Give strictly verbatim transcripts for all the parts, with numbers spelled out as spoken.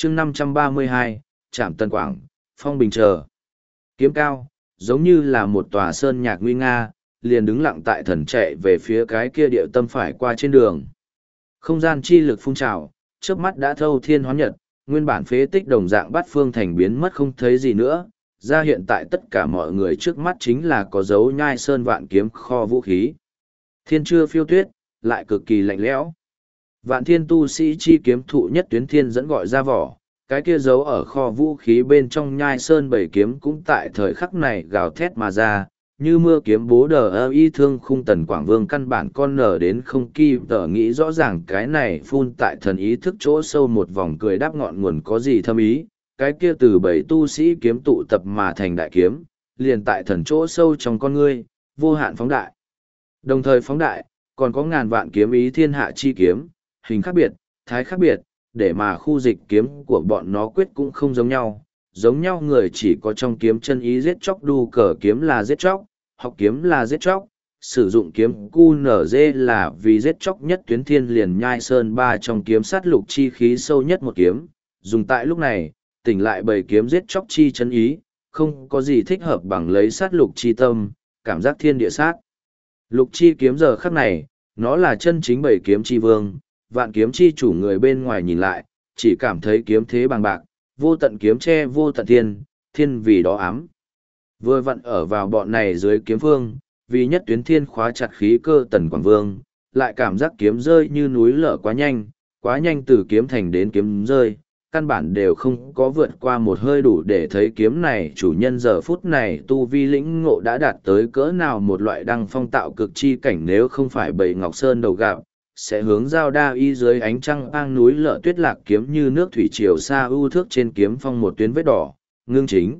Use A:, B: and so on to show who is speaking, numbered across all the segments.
A: chương năm trăm ba mươi hai, Trạm Tân Quảng, Phong Bình Chờ. Kiếm cao, giống như là một tòa sơn nhạc nguy nga, liền đứng lặng tại thần chạy về phía cái kia địa tâm phải qua trên đường. Không gian chi lực phun trào, chớp mắt đã thâu thiên hóa nhật, nguyên bản phế tích đồng dạng bát phương thành biến mất không thấy gì nữa, ra hiện tại tất cả mọi người trước mắt chính là có dấu nhai sơn vạn kiếm kho vũ khí. Thiên chưa phiêu tuyết, lại cực kỳ lạnh lẽo. Vạn thiên tu sĩ chi kiếm thụ nhất tuyến thiên dẫn gọi ra vỏ, cái kia giấu ở kho vũ khí bên trong nhai sơn bảy kiếm cũng tại thời khắc này gào thét mà ra, như mưa kiếm bố đờ ơ y thương khung Tần Quảng Vương căn bản con nở đến không kỳ tờ nghĩ rõ ràng cái này phun tại thần ý thức chỗ sâu một vòng cười đáp ngọn nguồn có gì thâm ý, cái kia từ bảy tu sĩ kiếm tụ tập mà thành đại kiếm, liền tại thần chỗ sâu trong con ngươi, vô hạn phóng đại. Đồng thời phóng đại, còn có ngàn vạn kiếm ý thiên hạ chi kiếm, hình khác biệt, thái khác biệt, để mà khu dịch kiếm của bọn nó quyết cũng không giống nhau. Giống nhau người chỉ có trong kiếm chân ý giết chóc đu cờ kiếm là giết chóc, học kiếm là giết chóc, sử dụng kiếm cu nở dê là vì giết chóc nhất tuyến thiên liền nhai sơn ba trong kiếm sát lục chi khí sâu nhất một kiếm. Dùng tại lúc này, tỉnh lại bầy kiếm giết chóc chi chân ý, không có gì thích hợp bằng lấy sát lục chi tâm, cảm giác thiên địa sát. Lục chi kiếm giờ khắc này, nó là chân chính bầy kiếm chi vương, vạn kiếm chi chủ người bên ngoài nhìn lại, chỉ cảm thấy kiếm thế bằng bạc, vô tận kiếm che vô tận thiên, thiên vì đó ám. Vừa vặn ở vào bọn này dưới kiếm vương, vì nhất tuyến thiên khóa chặt khí cơ Tần Quảng Vương, lại cảm giác kiếm rơi như núi lở quá nhanh, quá nhanh từ kiếm thành đến kiếm rơi, căn bản đều không có vượt qua một hơi đủ để thấy kiếm này chủ nhân giờ phút này tu vi lĩnh ngộ đã đạt tới cỡ nào một loại đăng phong tạo cực chi cảnh nếu không phải bầy Ngọc Sơn đầu gạo, sẽ hướng giao đa y dưới ánh trăng bang núi lở tuyết lạc kiếm như nước thủy triều xa ưu thước trên kiếm phong một tuyến vết đỏ, ngưng chính.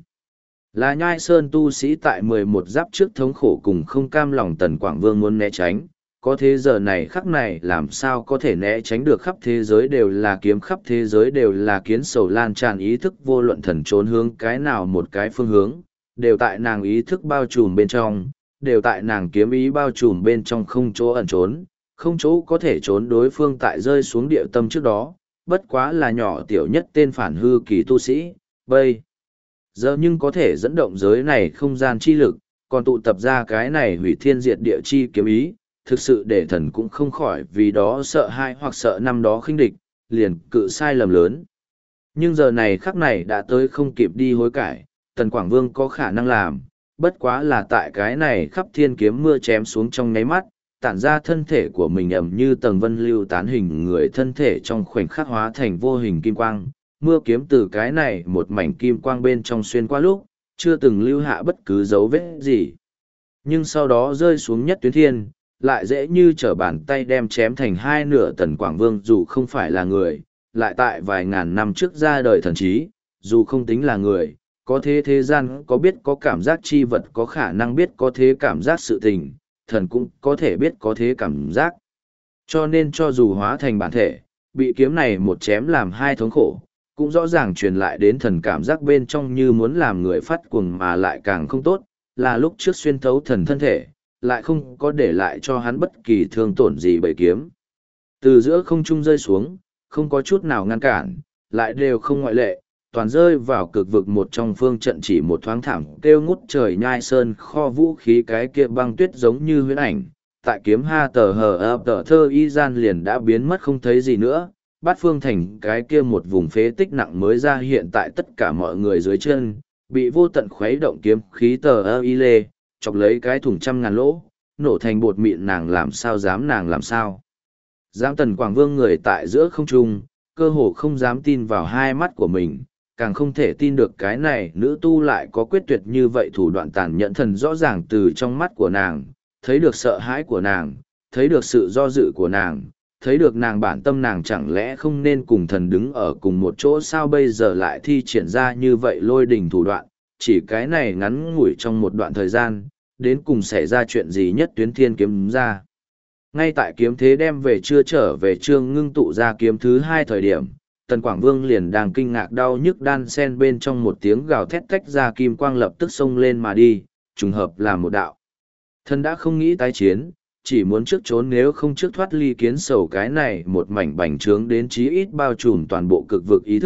A: Là nhai sơn tu sĩ tại mười một giáp trước thống khổ cùng không cam lòng Tần Quảng Vương muốn né tránh, có thế giờ này khắc này làm sao có thể né tránh được khắp thế giới đều là kiếm khắp thế giới đều là kiến sầu lan tràn ý thức vô luận thần trốn hướng cái nào một cái phương hướng, đều tại nàng ý thức bao trùm bên trong, đều tại nàng kiếm ý bao trùm bên trong không chỗ ẩn trốn, không chỗ có thể trốn đối phương tại rơi xuống địa tâm trước đó, bất quá là nhỏ tiểu nhất tên phản hư kỳ tu sĩ, bây giờ nhưng có thể dẫn động giới này không gian chi lực, còn tụ tập ra cái này hủy thiên diệt địa chi kiếm ý, thực sự để thần cũng không khỏi vì đó sợ hãi hoặc sợ năm đó khinh địch, liền cự sai lầm lớn. Nhưng giờ này khắc này đã tới không kịp đi hối cải, Tần Quảng Vương có khả năng làm, bất quá là tại cái này khắp thiên kiếm mưa chém xuống trong nháy mắt, tản ra thân thể của mình ẩm như tầng vân lưu tán hình người thân thể trong khoảnh khắc hóa thành vô hình kim quang, mưa kiếm từ cái này một mảnh kim quang bên trong xuyên qua lúc, chưa từng lưu hạ bất cứ dấu vết gì. Nhưng sau đó rơi xuống nhất tuyến thiên, lại dễ như trở bàn tay đem chém thành hai nửa. Tần Quảng Vương dù không phải là người, lại tại vài ngàn năm trước ra đời thần trí, dù không tính là người, có thế thế gian có biết có cảm giác chi vật có khả năng biết có thế cảm giác sự tình, thần cũng có thể biết có thế cảm giác. Cho nên cho dù hóa thành bản thể, bị kiếm này một chém làm hai thống khổ, cũng rõ ràng truyền lại đến thần cảm giác bên trong như muốn làm người phát cuồng mà lại càng không tốt, là lúc trước xuyên thấu thần thân thể, lại không có để lại cho hắn bất kỳ thương tổn gì bởi kiếm. Từ giữa không trung rơi xuống, không có chút nào ngăn cản, lại đều không ngoại lệ, toàn rơi vào cực vực một trong phương trận chỉ một thoáng thảm kêu ngút trời nhai sơn kho vũ khí cái kia băng tuyết giống như huyễn ảnh, tại kiếm ha tờ hờ ập tờ thơ y gian liền đã biến mất không thấy gì nữa, bát phương thành cái kia một vùng phế tích nặng mới ra hiện tại tất cả mọi người dưới chân, bị vô tận khuấy động kiếm khí tờ ơ y lê, chọc lấy cái thùng trăm ngàn lỗ, nổ thành bột mịn nàng làm sao dám nàng làm sao. Giang Tần Quảng Vương người tại giữa không trung, cơ hồ không dám tin vào hai mắt của mình, càng không thể tin được cái này nữ tu lại có quyết tuyệt như vậy thủ đoạn tàn nhẫn thần rõ ràng từ trong mắt của nàng, thấy được sợ hãi của nàng, thấy được sự do dự của nàng, thấy được nàng bản tâm nàng chẳng lẽ không nên cùng thần đứng ở cùng một chỗ sao bây giờ lại thi triển ra như vậy lôi đình thủ đoạn, chỉ cái này ngắn ngủi trong một đoạn thời gian, đến cùng xảy ra chuyện gì nhất tuyến thiên kiếm ra. Ngay tại kiếm thế đem về chưa trở về trương ngưng tụ ra kiếm thứ hai thời điểm, Tần Quảng Vương liền đang kinh ngạc đau nhức đan sen bên trong một tiếng gào thét tách ra kim quang lập tức xông lên mà đi, trùng hợp là một đạo. Thần đã không nghĩ tái chiến, chỉ muốn trước trốn nếu không trước thoát ly kiến sầu cái này một mảnh bành trướng đến chí ít bao trùm toàn bộ cực vực ý thức,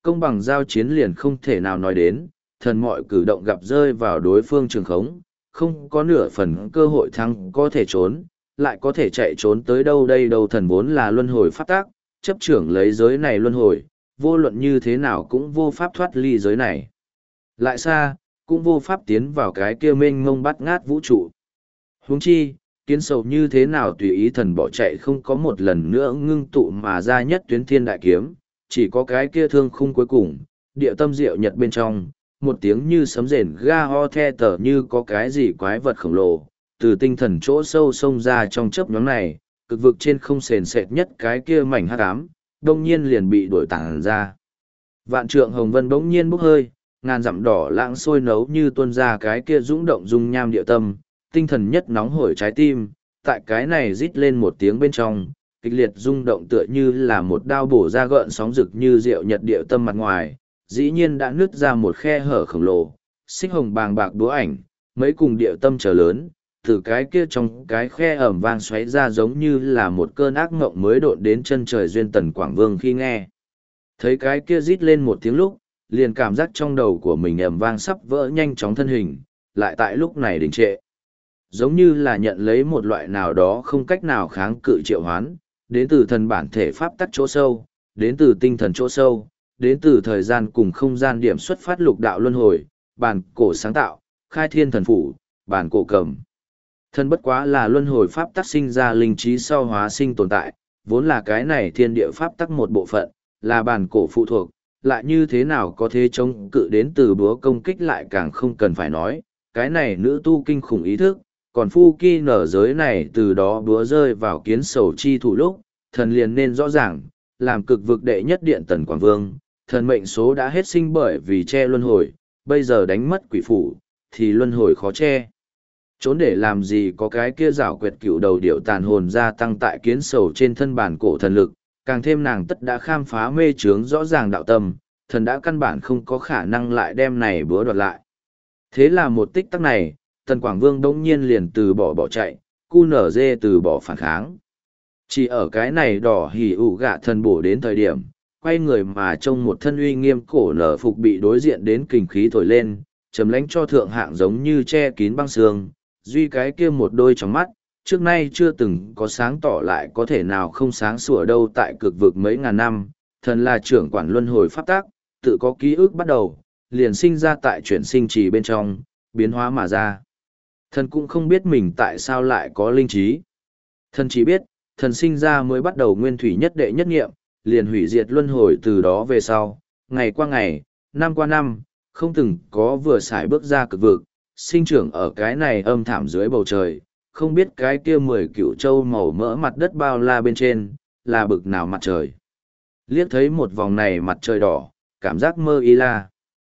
A: Công bằng giao chiến liền không thể nào nói đến, thần mọi cử động gặp rơi vào đối phương trường khống, không có nửa phần cơ hội thắng có thể trốn, lại có thể chạy trốn tới đâu đây đâu thần vốn là luân hồi pháp tác, chấp trưởng lấy giới này luân hồi, vô luận như thế nào cũng vô pháp thoát ly giới này. Lại xa, cũng vô pháp tiến vào cái kia mênh mông bắt ngát vũ trụ. Huống chi, kiến sầu như thế nào tùy ý thần bỏ chạy không có một lần nữa ngưng tụ mà ra nhất tuyến thiên đại kiếm, chỉ có cái kia thương khung cuối cùng, địa tâm diệu nhật bên trong, một tiếng như sấm rền ga ho the tở như có cái gì quái vật khổng lồ, từ tinh thần chỗ sâu sông ra trong chớp nhoáng này, cực vực trên không sền sệt nhất cái kia mảnh hắc ám, đông nhiên liền bị đuổi tản ra. Vạn trượng hồng vân bỗng nhiên bốc hơi, ngàn dặm đỏ lãng sôi nấu như tuôn ra cái kia dũng động dung nham địa tâm, tinh thần nhất nóng hổi trái tim, tại cái này rít lên một tiếng bên trong, kịch liệt rung động tựa như là một đao bổ ra gợn sóng rực như rượu nhật địa tâm mặt ngoài, dĩ nhiên đã nứt ra một khe hở khổng lồ, xích hồng bàng bạc đúa ảnh, mấy cùng địa tâm trở lớn, từ cái kia trong cái khe ẩm vang xoáy ra giống như là một cơn ác mộng mới độn đến chân trời duyên tần Quảng Vương khi nghe. Thấy cái kia rít lên một tiếng lúc, liền cảm giác trong đầu của mình ẩm vang sắp vỡ nhanh chóng thân hình, lại tại lúc này đình trệ. Giống như là nhận lấy một loại nào đó không cách nào kháng cự triệu hoán, đến từ thần bản thể pháp tắc chỗ sâu, đến từ tinh thần chỗ sâu, đến từ thời gian cùng không gian điểm xuất phát lục đạo luân hồi, bản cổ sáng tạo, khai thiên thần phủ, bản cổ cầm. Thân bất quá là luân hồi pháp tắc sinh ra linh trí sau hóa sinh tồn tại, vốn là cái này thiên địa pháp tắc một bộ phận, là bản cổ phụ thuộc, lại như thế nào có thể chống cự đến từ búa công kích lại càng không cần phải nói, cái này nữ tu kinh khủng ý thức, còn phu kỳ nở giới này từ đó búa rơi vào kiến sầu chi thủ lúc, thần liền nên rõ ràng, làm cực vực đệ nhất điện tần Quảng Vương, thần mệnh số đã hết sinh bởi vì che luân hồi, bây giờ đánh mất quỷ phủ, thì luân hồi khó che. Trốn để làm gì có cái kia rảo quyệt cựu đầu điệu tàn hồn gia tăng tại kiến sầu trên thân bản cổ thần lực, càng thêm nàng tất đã khám phá mê trướng rõ ràng đạo tâm, thần đã căn bản không có khả năng lại đem này búa đoạt lại. Thế là một tích tắc này, tần Quảng Vương đông nhiên liền từ bỏ bỏ chạy, cu nở dê từ bỏ phản kháng. Chỉ ở cái này đỏ hỉ ủ gạ thần bổ đến thời điểm, quay người mà trông một thân uy nghiêm cổ nở phục bị đối diện đến kình khí thổi lên, chấm lánh cho thượng hạng giống như che kín băng sương, duy cái kia một đôi trong mắt, trước nay chưa từng có sáng tỏ lại có thể nào không sáng sủa đâu tại cực vực mấy ngàn năm, thần là trưởng quản luân hồi pháp tác, tự có ký ức bắt đầu, liền sinh ra tại chuyển sinh trì bên trong, biến hóa mà ra. Thần cũng không biết mình tại sao lại có linh trí. Thần chỉ biết, thần sinh ra mới bắt đầu nguyên thủy nhất đệ nhất nghiệm, liền hủy diệt luân hồi từ đó về sau, ngày qua ngày, năm qua năm, không từng có vừa xài bước ra cực vực, sinh trưởng ở cái này âm thảm dưới bầu trời, không biết cái kia mười cựu châu màu mỡ mặt đất bao la bên trên, là bực nào mặt trời. Liếc thấy một vòng này mặt trời đỏ, cảm giác mơ y la.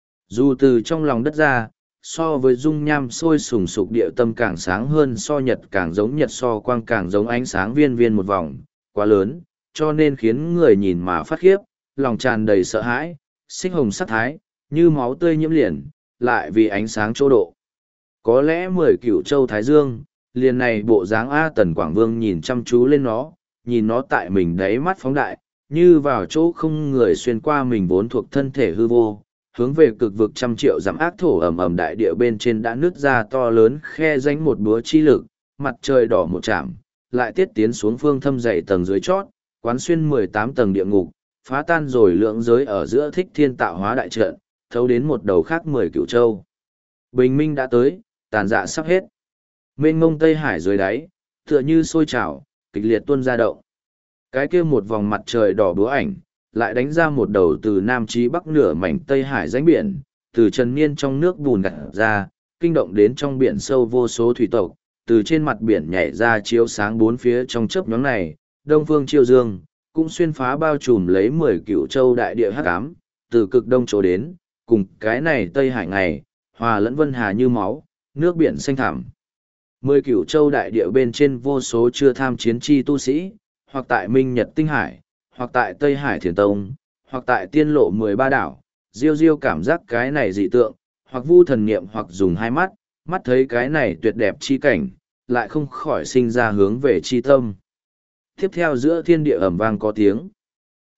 A: Dù từ trong lòng đất ra, so với dung nham sôi sùng sục địa tâm càng sáng hơn so nhật càng giống nhật so quang càng giống ánh sáng viên viên một vòng, quá lớn, cho nên khiến người nhìn mà phát khiếp, lòng tràn đầy sợ hãi, xích hồng sắc thái, như máu tươi nhiễm liền, lại vì ánh sáng chỗ độ. Có lẽ mười cửu châu Thái Dương, liền này bộ dáng A Tần Quảng Vương nhìn chăm chú lên nó, nhìn nó tại mình đáy mắt phóng đại, như vào chỗ không người xuyên qua mình vốn thuộc thân thể hư vô, hướng về cực vực trăm triệu dặm ác thổ ẩm ẩm đại địa bên trên đã nứt ra to lớn khe danh một búa chi lực, mặt trời đỏ một chạm, lại tiết tiến xuống phương thâm dày tầng dưới chót, quán xuyên mười tám tầng địa ngục, phá tan rồi lượng giới ở giữa thích thiên tạo hóa đại trận, thấu đến một đầu khác mười cửu châu. Bình minh đã tới, tàn dạ sắp hết. Mênh mông Tây Hải dưới đáy, tựa như sôi trào, kịch liệt tuôn ra động. Cái kia một vòng mặt trời đỏ búa ảnh, lại đánh ra một đầu từ Nam chí Bắc nửa mảnh Tây Hải rãnh biển, từ trần niên trong nước bùn gặt ra, kinh động đến trong biển sâu vô số thủy tộc, từ trên mặt biển nhảy ra chiếu sáng bốn phía trong chớp nhoáng này, Đông Phương Chiêu Dương, cũng xuyên phá bao trùm lấy mười cửu châu đại địa hắc ám, từ cực đông chỗ đến, cùng cái này Tây Hải ngày, hòa lẫn vân hà như máu, nước biển xanh thẳm. Mười cửu châu đại địa bên trên vô số chưa tham chiến chi tu sĩ, hoặc tại Minh Nhật Tinh Hải, hoặc tại Tây Hải Thiền Tông, hoặc tại tiên lộ mười ba đảo, diêu diêu cảm giác cái này dị tượng, hoặc vu thần niệm hoặc dùng hai mắt, mắt thấy cái này tuyệt đẹp chi cảnh, lại không khỏi sinh ra hướng về chi tâm. Tiếp theo giữa thiên địa ầm vang có tiếng.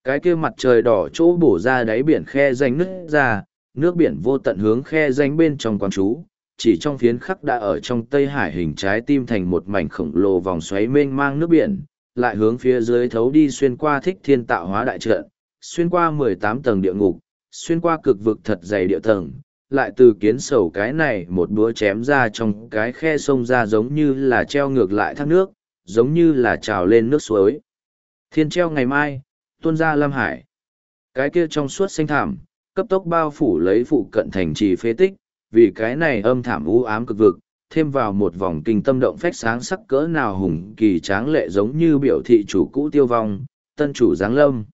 A: Cái kia mặt trời đỏ chỗ bổ ra đáy biển khe danh nứt ra, nước biển vô tận hướng khe danh bên trong quán chú, chỉ trong phiến khắc đã ở trong Tây Hải hình trái tim thành một mảnh khổng lồ vòng xoáy mênh mang nước biển, lại hướng phía dưới thấu đi xuyên qua thích thiên tạo hóa đại trận, xuyên qua mười tám tầng địa ngục, xuyên qua cực vực thật dày địa tầng, lại từ kiến sầu cái này một búa chém ra trong cái khe sông ra giống như là treo ngược lại thác nước, giống như là trào lên nước suối. Thiên treo ngày mai, tuôn ra Lam Hải. Cái kia trong suốt xanh thảm, cấp tốc bao phủ lấy phụ cận thành trì phế tích, vì cái này âm thảm u ám cực vực, thêm vào một vòng kinh tâm động phách sáng sắc cỡ nào hùng kỳ tráng lệ giống như biểu thị chủ cũ tiêu vong, tân chủ giáng lâm.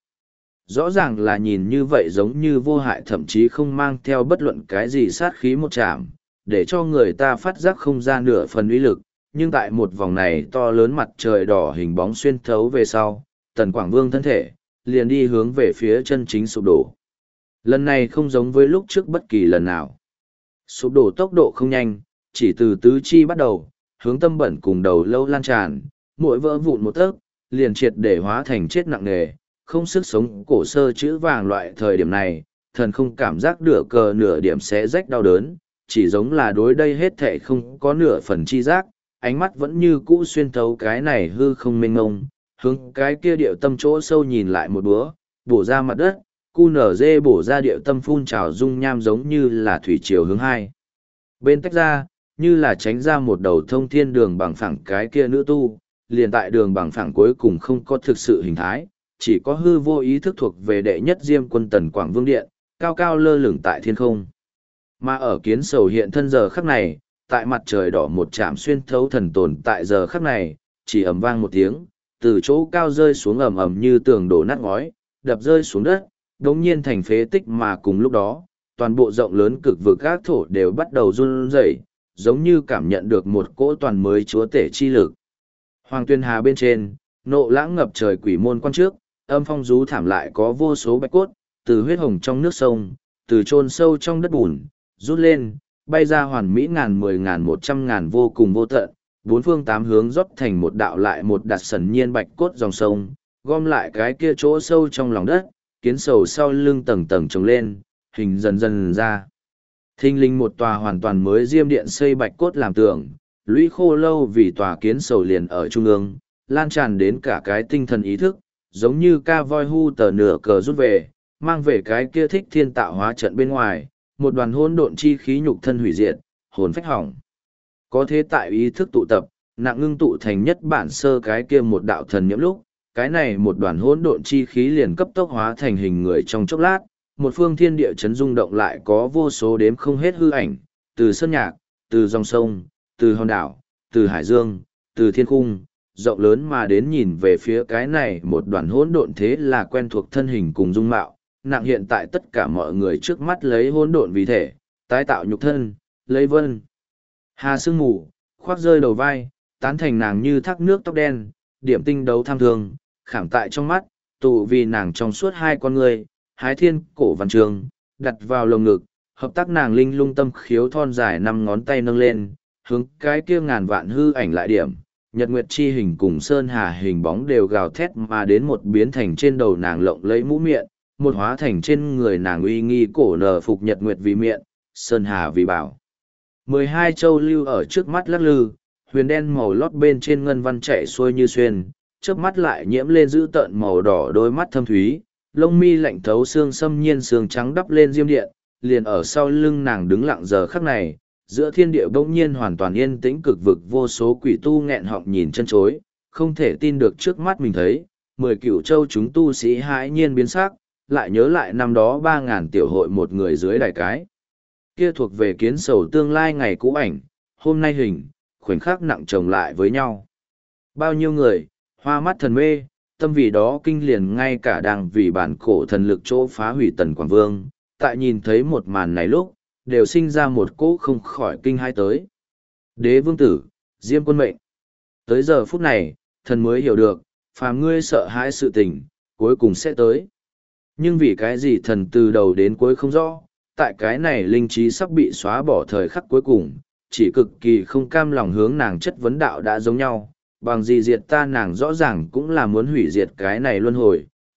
A: Rõ ràng là nhìn như vậy giống như vô hại thậm chí không mang theo bất luận cái gì sát khí một chạm, để cho người ta phát giác không ra nửa phần uy lực, nhưng tại một vòng này to lớn mặt trời đỏ hình bóng xuyên thấu về sau, Tần Quảng Vương thân thể, liền đi hướng về phía chân chính sụp đổ. Lần này không giống với lúc trước bất kỳ lần nào. Sụp đổ tốc độ không nhanh, chỉ từ tứ chi bắt đầu, hướng tâm bẩn cùng đầu lâu lan tràn, mỗi vỡ vụn một tấc, liền triệt để hóa thành chết nặng nề, không sức sống cổ sơ chữ vàng loại thời điểm này, thần không cảm giác nửa cờ nửa điểm xé rách đau đớn, chỉ giống là đối đây hết thệ không có nửa phần chi giác, ánh mắt vẫn như cũ xuyên thấu cái này hư không mênh ngông, hướng cái kia điệu tâm chỗ sâu nhìn lại một búa, bổ ra mặt đất, cu nở dê bổ ra điệu tâm phun trào dung nham giống như là thủy triều hướng hai. Bên tách ra, như là tránh ra một đầu thông thiên đường bằng phẳng cái kia nữ tu, liền tại đường bằng phẳng cuối cùng không có thực sự hình thái, chỉ có hư vô ý thức thuộc về đệ nhất diêm quân Tần Quảng Vương Điện, cao cao lơ lửng tại thiên không. Mà ở kiến sầu hiện thân giờ khắc này, tại mặt trời đỏ một chạm xuyên thấu thần tồn tại giờ khắc này, chỉ ầm vang một tiếng, từ chỗ cao rơi xuống ầm ầm như tường đổ nát ngói, đập rơi xuống đất, đống nhiên thành phế tích mà cùng lúc đó, toàn bộ rộng lớn cực vực các thổ đều bắt đầu run rẩy, giống như cảm nhận được một cỗ toàn mới chúa tể chi lực. Hoàng Tuyên Hà bên trên, nộ lãng ngập trời quỷ môn quan trước, âm phong rú thảm lại có vô số bạch cốt, từ huyết hồng trong nước sông, từ chôn sâu trong đất bùn, rút lên, bay ra hoàn mỹ ngàn mười ngàn một trăm ngàn vô cùng vô tận, bốn phương tám hướng rót thành một đạo lại một đặt sần nhiên bạch cốt dòng sông, gom lại cái kia chỗ sâu trong lòng đất, kiến sầu sau lưng tầng tầng trồng lên, hình dần dần ra. Thinh linh một tòa hoàn toàn mới diêm điện xây bạch cốt làm tường, lũy khô lâu vì tòa kiến sầu liền ở trung ương, lan tràn đến cả cái tinh thần ý thức, giống như ca voi hu tờ nửa cờ rút về, mang về cái kia thích thiên tạo hóa trận bên ngoài, một đoàn hỗn độn chi khí nhục thân hủy diệt, hồn phách hỏng. Có thế tại ý thức tụ tập, nặng ngưng tụ thành nhất bản sơ cái kia một đạo thần nhiễm lúc, cái này một đoàn hỗn độn chi khí liền cấp tốc hóa thành hình người trong chốc lát, một phương thiên địa chấn rung động lại có vô số đếm không hết hư ảnh, từ sơn nhạc, từ dòng sông, từ hòn đảo, từ hải dương, từ thiên cung, rộng lớn mà đến nhìn về phía cái này một đoàn hỗn độn thế là quen thuộc thân hình cùng dung mạo, nặng hiện tại tất cả mọi người trước mắt lấy hỗn độn vì thể, tái tạo nhục thân, lấy vân. Hà sương mù, khoác rơi đầu vai, tán thành nàng như thác nước tóc đen, điểm tinh đấu tham thường, khảm tại trong mắt, tụ vì nàng trong suốt hai con người, hái thiên cổ văn trường, đặt vào lồng ngực, hợp tác nàng linh lung tâm khiếu thon dài năm ngón tay nâng lên, hướng cái kia ngàn vạn hư ảnh lại điểm, nhật nguyệt chi hình cùng sơn hà hình bóng đều gào thét mà đến một biến thành trên đầu nàng lộng lấy mũ miệng, một hóa thành trên người nàng uy nghi cổ nở phục nhật nguyệt vì miệng, sơn hà vì bảo. Mười hai châu lưu ở trước mắt lắc lư, huyền đen màu lót bên trên ngân văn chạy xuôi như xuyên, trước mắt lại nhiễm lên giữ tợn màu đỏ đôi mắt thâm thúy, lông mi lạnh thấu xương xâm nhiên xương trắng đắp lên diêm điện, liền ở sau lưng nàng đứng lặng giờ khắc này, giữa thiên địa bỗng nhiên hoàn toàn yên tĩnh cực vực vô số quỷ tu nghẹn họng nhìn chân chối, không thể tin được trước mắt mình thấy, mười cửu châu chúng tu sĩ hãi nhiên biến sắc, lại nhớ lại năm đó ba ngàn tiểu hội một người dưới đài cái. Kia thuộc về kiến sầu tương lai ngày cũ ảnh, hôm nay hình, khoảnh khắc nặng chồng lại với nhau. Bao nhiêu người, hoa mắt thần mê, tâm vì đó kinh liền ngay cả đang vì bản cổ thần lực chỗ phá hủy Tần Quảng Vương, tại nhìn thấy một màn này lúc, đều sinh ra một cỗ không khỏi kinh hai tới. Đế vương tử, Diêm quân mệnh. Tới giờ phút này, thần mới hiểu được, phàm ngươi sợ hãi sự tình, cuối cùng sẽ tới. Nhưng vì cái gì thần từ đầu đến cuối không rõ, tại cái này linh trí sắp bị xóa bỏ thời khắc cuối cùng, chỉ cực kỳ không cam lòng hướng nàng chất vấn đạo đã giống nhau, bằng gì diệt ta nàng rõ ràng cũng là muốn hủy diệt cái này luân hồi,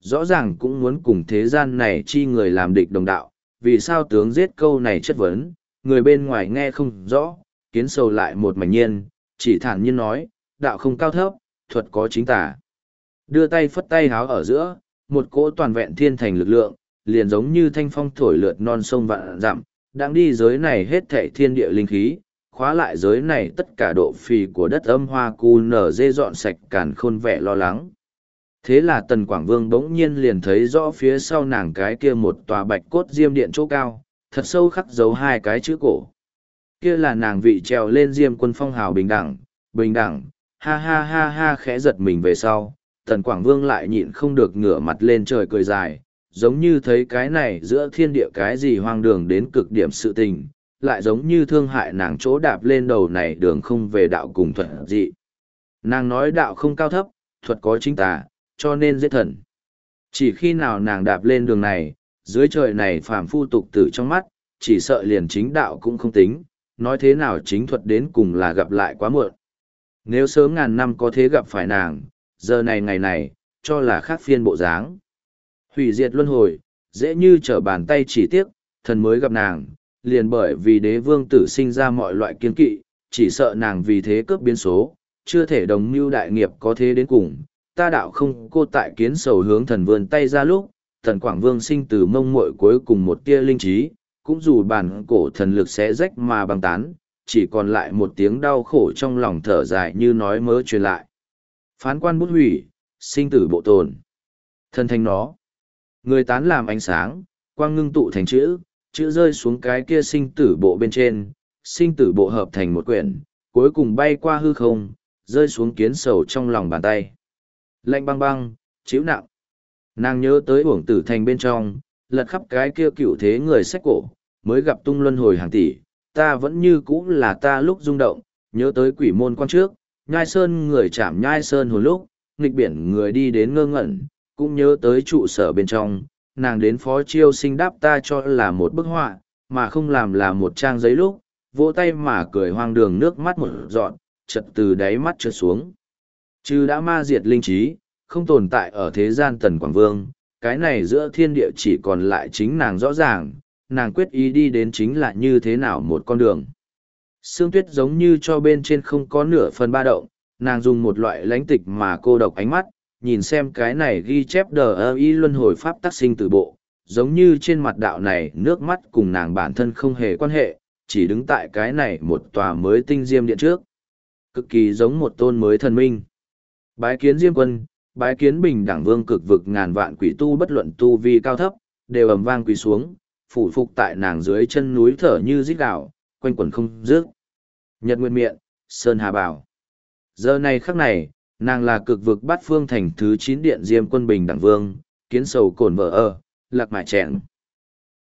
A: rõ ràng cũng muốn cùng thế gian này chi người làm địch đồng đạo, vì sao tướng giết câu này chất vấn, người bên ngoài nghe không rõ, kiến sầu lại một mảnh nhiên, chỉ thản nhiên nói, đạo không cao thấp, thuật có chính tả. Đưa tay phất tay háo ở giữa, một cỗ toàn vẹn thiên thành lực lượng, liền giống như thanh phong thổi lượt non sông vạn dặm, đang đi giới này hết thảy thiên địa linh khí, khóa lại giới này tất cả độ phì của đất âm hoa cu nở dê dọn sạch càn khôn vẻ lo lắng. Thế là Tần Quảng Vương bỗng nhiên liền thấy rõ phía sau nàng cái kia một tòa bạch cốt diêm điện chỗ cao, thật sâu khắc dấu hai cái chữ cổ. Kia là nàng vị trèo lên diêm quân phong hào bình đẳng, bình đẳng, ha ha ha ha khẽ giật mình về sau. Tần Quảng Vương lại nhịn không được ngửa mặt lên trời cười dài, giống như thấy cái này giữa thiên địa cái gì hoang đường đến cực điểm sự tình, lại giống như thương hại nàng chỗ đạp lên đầu này đường không về đạo cùng thuật dị. Nàng nói đạo không cao thấp, thuật có chính tà, cho nên giết thần. Chỉ khi nào nàng đạp lên đường này, dưới trời này phàm phu tục tử trong mắt, chỉ sợ liền chính đạo cũng không tính, nói thế nào chính thuật đến cùng là gặp lại quá muộn. Nếu sớm ngàn năm có thế gặp phải nàng, giờ này ngày này, cho là khác phiên bộ dáng. Hủy diệt luân hồi, dễ như trở bàn tay chỉ tiếc, thần mới gặp nàng, liền bởi vì đế vương tử sinh ra mọi loại kiên kỵ, chỉ sợ nàng vì thế cướp biến số, chưa thể đồng mưu đại nghiệp có thế đến cùng. Ta đạo không cô tại kiến sầu hướng thần vươn tay ra lúc, thần Quảng Vương sinh từ mông muội cuối cùng một tia linh trí, cũng dù bản cổ thần lực sẽ rách mà băng tán, chỉ còn lại một tiếng đau khổ trong lòng thở dài như nói mớ truyền lại. Phán quan bút hủy, sinh tử bộ tồn. Thân thành nó. Người tán làm ánh sáng, quang ngưng tụ thành chữ, chữ rơi xuống cái kia sinh tử bộ bên trên, sinh tử bộ hợp thành một quyển, cuối cùng bay qua hư không, rơi xuống kiến sầu trong lòng bàn tay. Lạnh băng băng, chịu nặng. Nàng nhớ tới uổng tử thành bên trong, lật khắp cái kia cựu thế người sách cổ, mới gặp tung luân hồi hàng tỷ, ta vẫn như cũ là ta lúc rung động, nhớ tới quỷ môn quan trước, nhai sơn người chạm nhai sơn hồi lúc, nghịch biển người đi đến ngơ ngẩn, cũng nhớ tới trụ sở bên trong, nàng đến phó chiêu sinh đáp ta cho là một bức họa, mà không làm là một trang giấy lúc, vỗ tay mà cười hoang đường nước mắt một dọn, chật từ đáy mắt trượt xuống. Chứ đã ma diệt linh trí, không tồn tại ở thế gian Tần Quảng Vương, cái này giữa thiên địa chỉ còn lại chính nàng rõ ràng, nàng quyết ý đi đến chính là như thế nào một con đường. Sương tuyết giống như cho bên trên không có nửa phần ba động, nàng dùng một loại lánh tịch mà cô độc ánh mắt, nhìn xem cái này ghi chép đờ ơ y luân hồi pháp tác sinh từ bộ, giống như trên mặt đạo này nước mắt cùng nàng bản thân không hề quan hệ, chỉ đứng tại cái này một tòa mới tinh diêm điện trước. Cực kỳ giống một tôn mới thần minh. Bái kiến Diêm Quân, bái kiến bình đẳng vương cực vực ngàn vạn quỷ tu bất luận tu vi cao thấp, đều ầm vang quỳ xuống, phủ phục tại nàng dưới chân núi thở như rít gạo, quanh quẩn không dứt. Nhật Nguyệt Miện, Sơn Hà Bảo. Giờ này khắc này, nàng là cực vực bát phương thành thứ chín điện Diêm Quân bình đẳng vương, kiến sầu cổn vợ ơ, lạc mại chẹn.